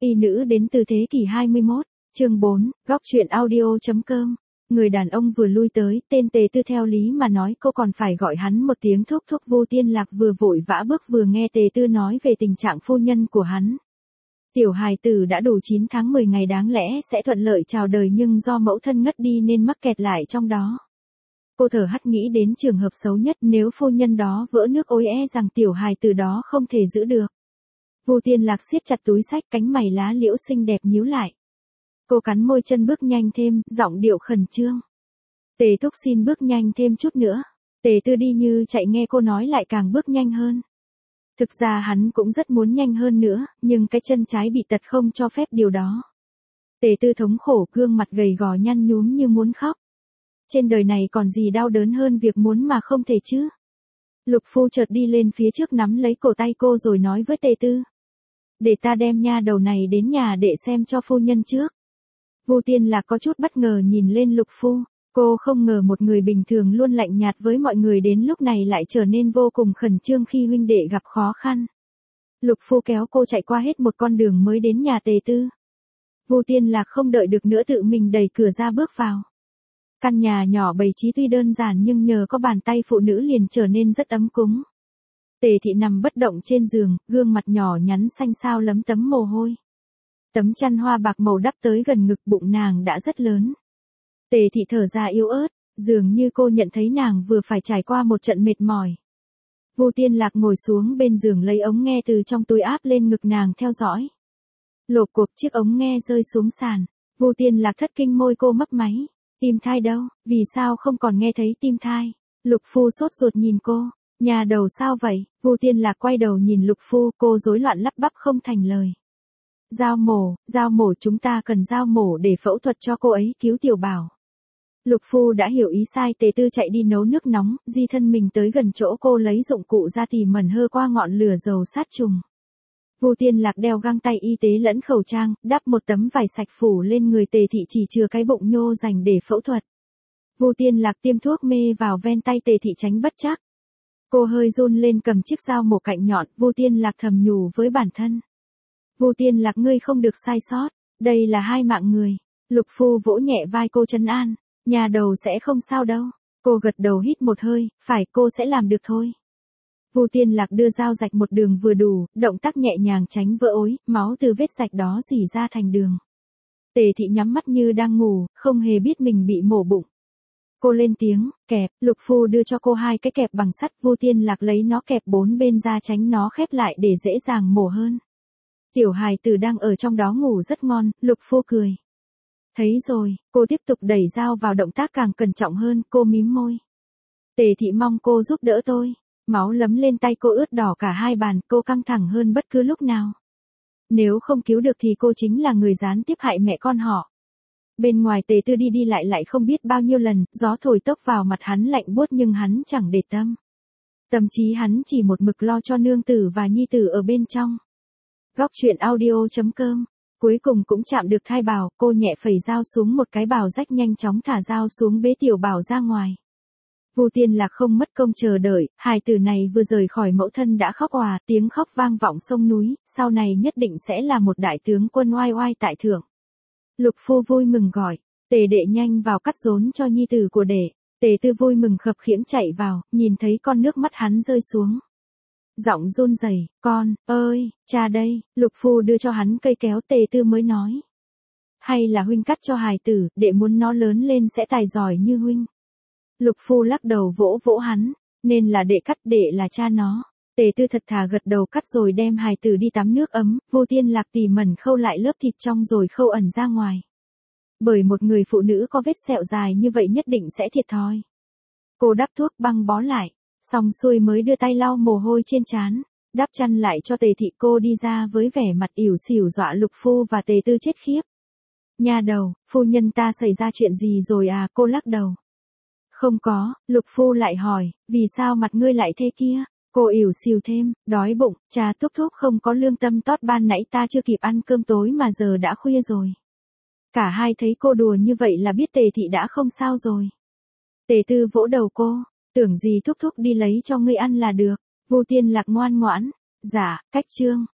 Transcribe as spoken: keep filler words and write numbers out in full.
Y nữ đến từ thế kỷ hai mươi mốt, chương bốn, góc truyện audio.com. Người đàn ông vừa lui tới, tên Tề Tư theo lý mà nói cô còn phải gọi hắn một tiếng thúc thúc. Vu Tiên Lạc vừa vội vã bước vừa nghe Tề Tư nói về tình trạng phu nhân của hắn. Tiểu hài tử đã đủ chín tháng mười ngày đáng lẽ sẽ thuận lợi chào đời nhưng do mẫu thân ngất đi nên mắc kẹt lại trong đó. Cô thở hắt nghĩ đến trường hợp xấu nhất nếu phu nhân đó vỡ nước ối e rằng tiểu hài tử đó không thể giữ được. Vu Tiên Lạc siết chặt túi xách, cánh mày lá liễu xinh đẹp nhíu lại. Cô cắn môi chân bước nhanh thêm, giọng điệu khẩn trương. Tề thúc xin bước nhanh thêm chút nữa. Tề Tư đi như chạy nghe cô nói lại càng bước nhanh hơn. Thực ra hắn cũng rất muốn nhanh hơn nữa, nhưng cái chân trái bị tật không cho phép điều đó. Tề Tư thống khổ, gương mặt gầy gò nhăn nhúm như muốn khóc. Trên đời này còn gì đau đớn hơn việc muốn mà không thể chứ. Lục Phu chợt đi lên phía trước nắm lấy cổ tay cô rồi nói với Tề Tư. Để ta đem nha đầu này đến nhà để xem cho phu nhân trước. Vu Tiên Lạc có chút bất ngờ nhìn lên Lục Phu, cô không ngờ một người bình thường luôn lạnh nhạt với mọi người đến lúc này lại trở nên vô cùng khẩn trương khi huynh đệ gặp khó khăn. Lục Phu kéo cô chạy qua hết một con đường mới đến nhà Tề Tư. Vu Tiên Lạc không đợi được nữa tự mình đẩy cửa ra bước vào. Căn nhà nhỏ bày trí tuy đơn giản nhưng nhờ có bàn tay phụ nữ liền trở nên rất ấm cúng. Tề Thị nằm bất động trên giường, gương mặt nhỏ nhắn xanh xao lấm tấm mồ hôi. Tấm chăn hoa bạc màu đắp tới gần ngực, bụng nàng đã rất lớn. Tề Thị thở ra yếu ớt, dường như cô nhận thấy nàng vừa phải trải qua một trận mệt mỏi. Vu Tiên Lạc ngồi xuống bên giường lấy ống nghe từ trong túi áp lên ngực nàng theo dõi. Lộp cộp chiếc ống nghe rơi xuống sàn. Vu Tiên Lạc thất kinh, môi cô mấp máy. Tim thai đâu, vì sao không còn nghe thấy tim thai? Lục Phu sốt ruột nhìn cô. Nhà đầu sao vậy? Vu Tiên Lạc quay đầu nhìn Lục Phu, cô rối loạn lắp bắp không thành lời. Dao mổ, dao mổ, chúng ta cần dao mổ để phẫu thuật cho cô ấy, cứu tiểu bảo. Lục Phu đã hiểu ý sai. Tề Tư chạy đi nấu nước nóng, di thân mình tới gần chỗ cô lấy dụng cụ ra tỉ mẩn hơ qua ngọn lửa dầu sát trùng. Vu Tiên Lạc đeo găng tay y tế lẫn khẩu trang, đắp một tấm vải sạch phủ lên người Tề Thị, chỉ chừa cái bụng nhô dành để phẫu thuật. Vu Tiên Lạc tiêm thuốc mê vào ven tay Tề Thị tránh bất trắc. Cô hơi run lên cầm chiếc dao mổ cạnh nhọn. Vu Tiên Lạc thầm nhủ với bản thân. Vu Tiên Lạc, ngươi không được sai sót, đây là hai mạng người. Lục Phu vỗ nhẹ vai cô trấn an. Nhà đầu sẽ không sao đâu. Cô gật đầu hít một hơi, phải, cô sẽ làm được thôi. Vu Tiên Lạc đưa dao rạch một đường vừa đủ, động tác nhẹ nhàng tránh vỡ ối, máu từ vết rạch đó rỉ ra thành đường. Tề Thị nhắm mắt như đang ngủ, không hề biết mình bị mổ bụng. Cô lên tiếng, kẹp. Lục Phu đưa cho cô hai cái kẹp bằng sắt. Vu Tiên Lạc lấy nó kẹp bốn bên ra tránh nó khép lại để dễ dàng mổ hơn. Tiểu hài tử đang ở trong đó ngủ rất ngon. Lục Phu cười. Thấy rồi, cô tiếp tục đẩy dao vào, động tác càng cẩn trọng hơn. Cô mím môi. Tề Thị mong cô giúp đỡ tôi. Máu lấm lên tay cô, ướt đỏ cả hai bàn. Cô căng thẳng hơn bất cứ lúc nào. Nếu không cứu được thì cô chính là người gián tiếp hại mẹ con họ. Bên ngoài Tề Tư đi đi lại lại không biết bao nhiêu lần, gió thổi tốc vào mặt hắn lạnh buốt nhưng hắn chẳng để tâm. Tâm trí hắn chỉ một mực lo cho nương tử và nhi tử ở bên trong. Góc truyện audio.com. Cuối cùng cũng chạm được thai bào, cô nhẹ phẩy dao xuống một cái bào rách, nhanh chóng thả dao xuống bế tiểu bảo ra ngoài. Vu Tiên Lạc không mất công chờ đợi, hài tử này vừa rời khỏi mẫu thân đã khóc òa, tiếng khóc vang vọng sông núi, sau này nhất định sẽ là một đại tướng quân oai oai tại thượng. Lục Phu vui mừng gọi, Tề đệ nhanh vào cắt rốn cho nhi tử của đệ. Tề Tư vui mừng khập khiễng chạy vào, nhìn thấy con nước mắt hắn rơi xuống. Giọng run rẩy, con, ơi, cha đây. Lục Phu đưa cho hắn cây kéo. Tề Tư mới nói. Hay là huynh cắt cho hài tử, đệ muốn nó lớn lên sẽ tài giỏi như huynh. Lục Phu lắc đầu vỗ vỗ hắn, nên là đệ cắt, đệ là cha nó. Tề Tư thật thà gật đầu cắt rồi đem hài tử đi tắm nước ấm. Vu Tiên Lạc tỉ mẩn khâu lại lớp thịt trong rồi khâu ẩn ra ngoài. Bởi một người phụ nữ có vết sẹo dài như vậy nhất định sẽ thiệt thòi. Cô đắp thuốc băng bó lại, xong xuôi mới đưa tay lau mồ hôi trên trán, đắp chăn lại cho Tề Thị. Cô đi ra với vẻ mặt ỉu xìu dọa Lục Phu và Tề Tư chết khiếp. Nhà đầu, phu nhân ta xảy ra chuyện gì rồi à? Cô lắc đầu. Không có. Lục Phu lại hỏi, vì sao mặt ngươi lại thế kia? Cô ỉu xìu thêm, đói bụng, cha thúc thúc không có lương tâm tốt, ban nãy ta chưa kịp ăn cơm tối mà giờ đã khuya rồi. Cả hai thấy cô đùa như vậy là biết Tề Thị đã không sao rồi. Tề Tư vỗ đầu cô, tưởng gì thúc thúc đi lấy cho ngươi ăn là được. Vu Tiên Lạc ngoan ngoãn, dạ, cách chương.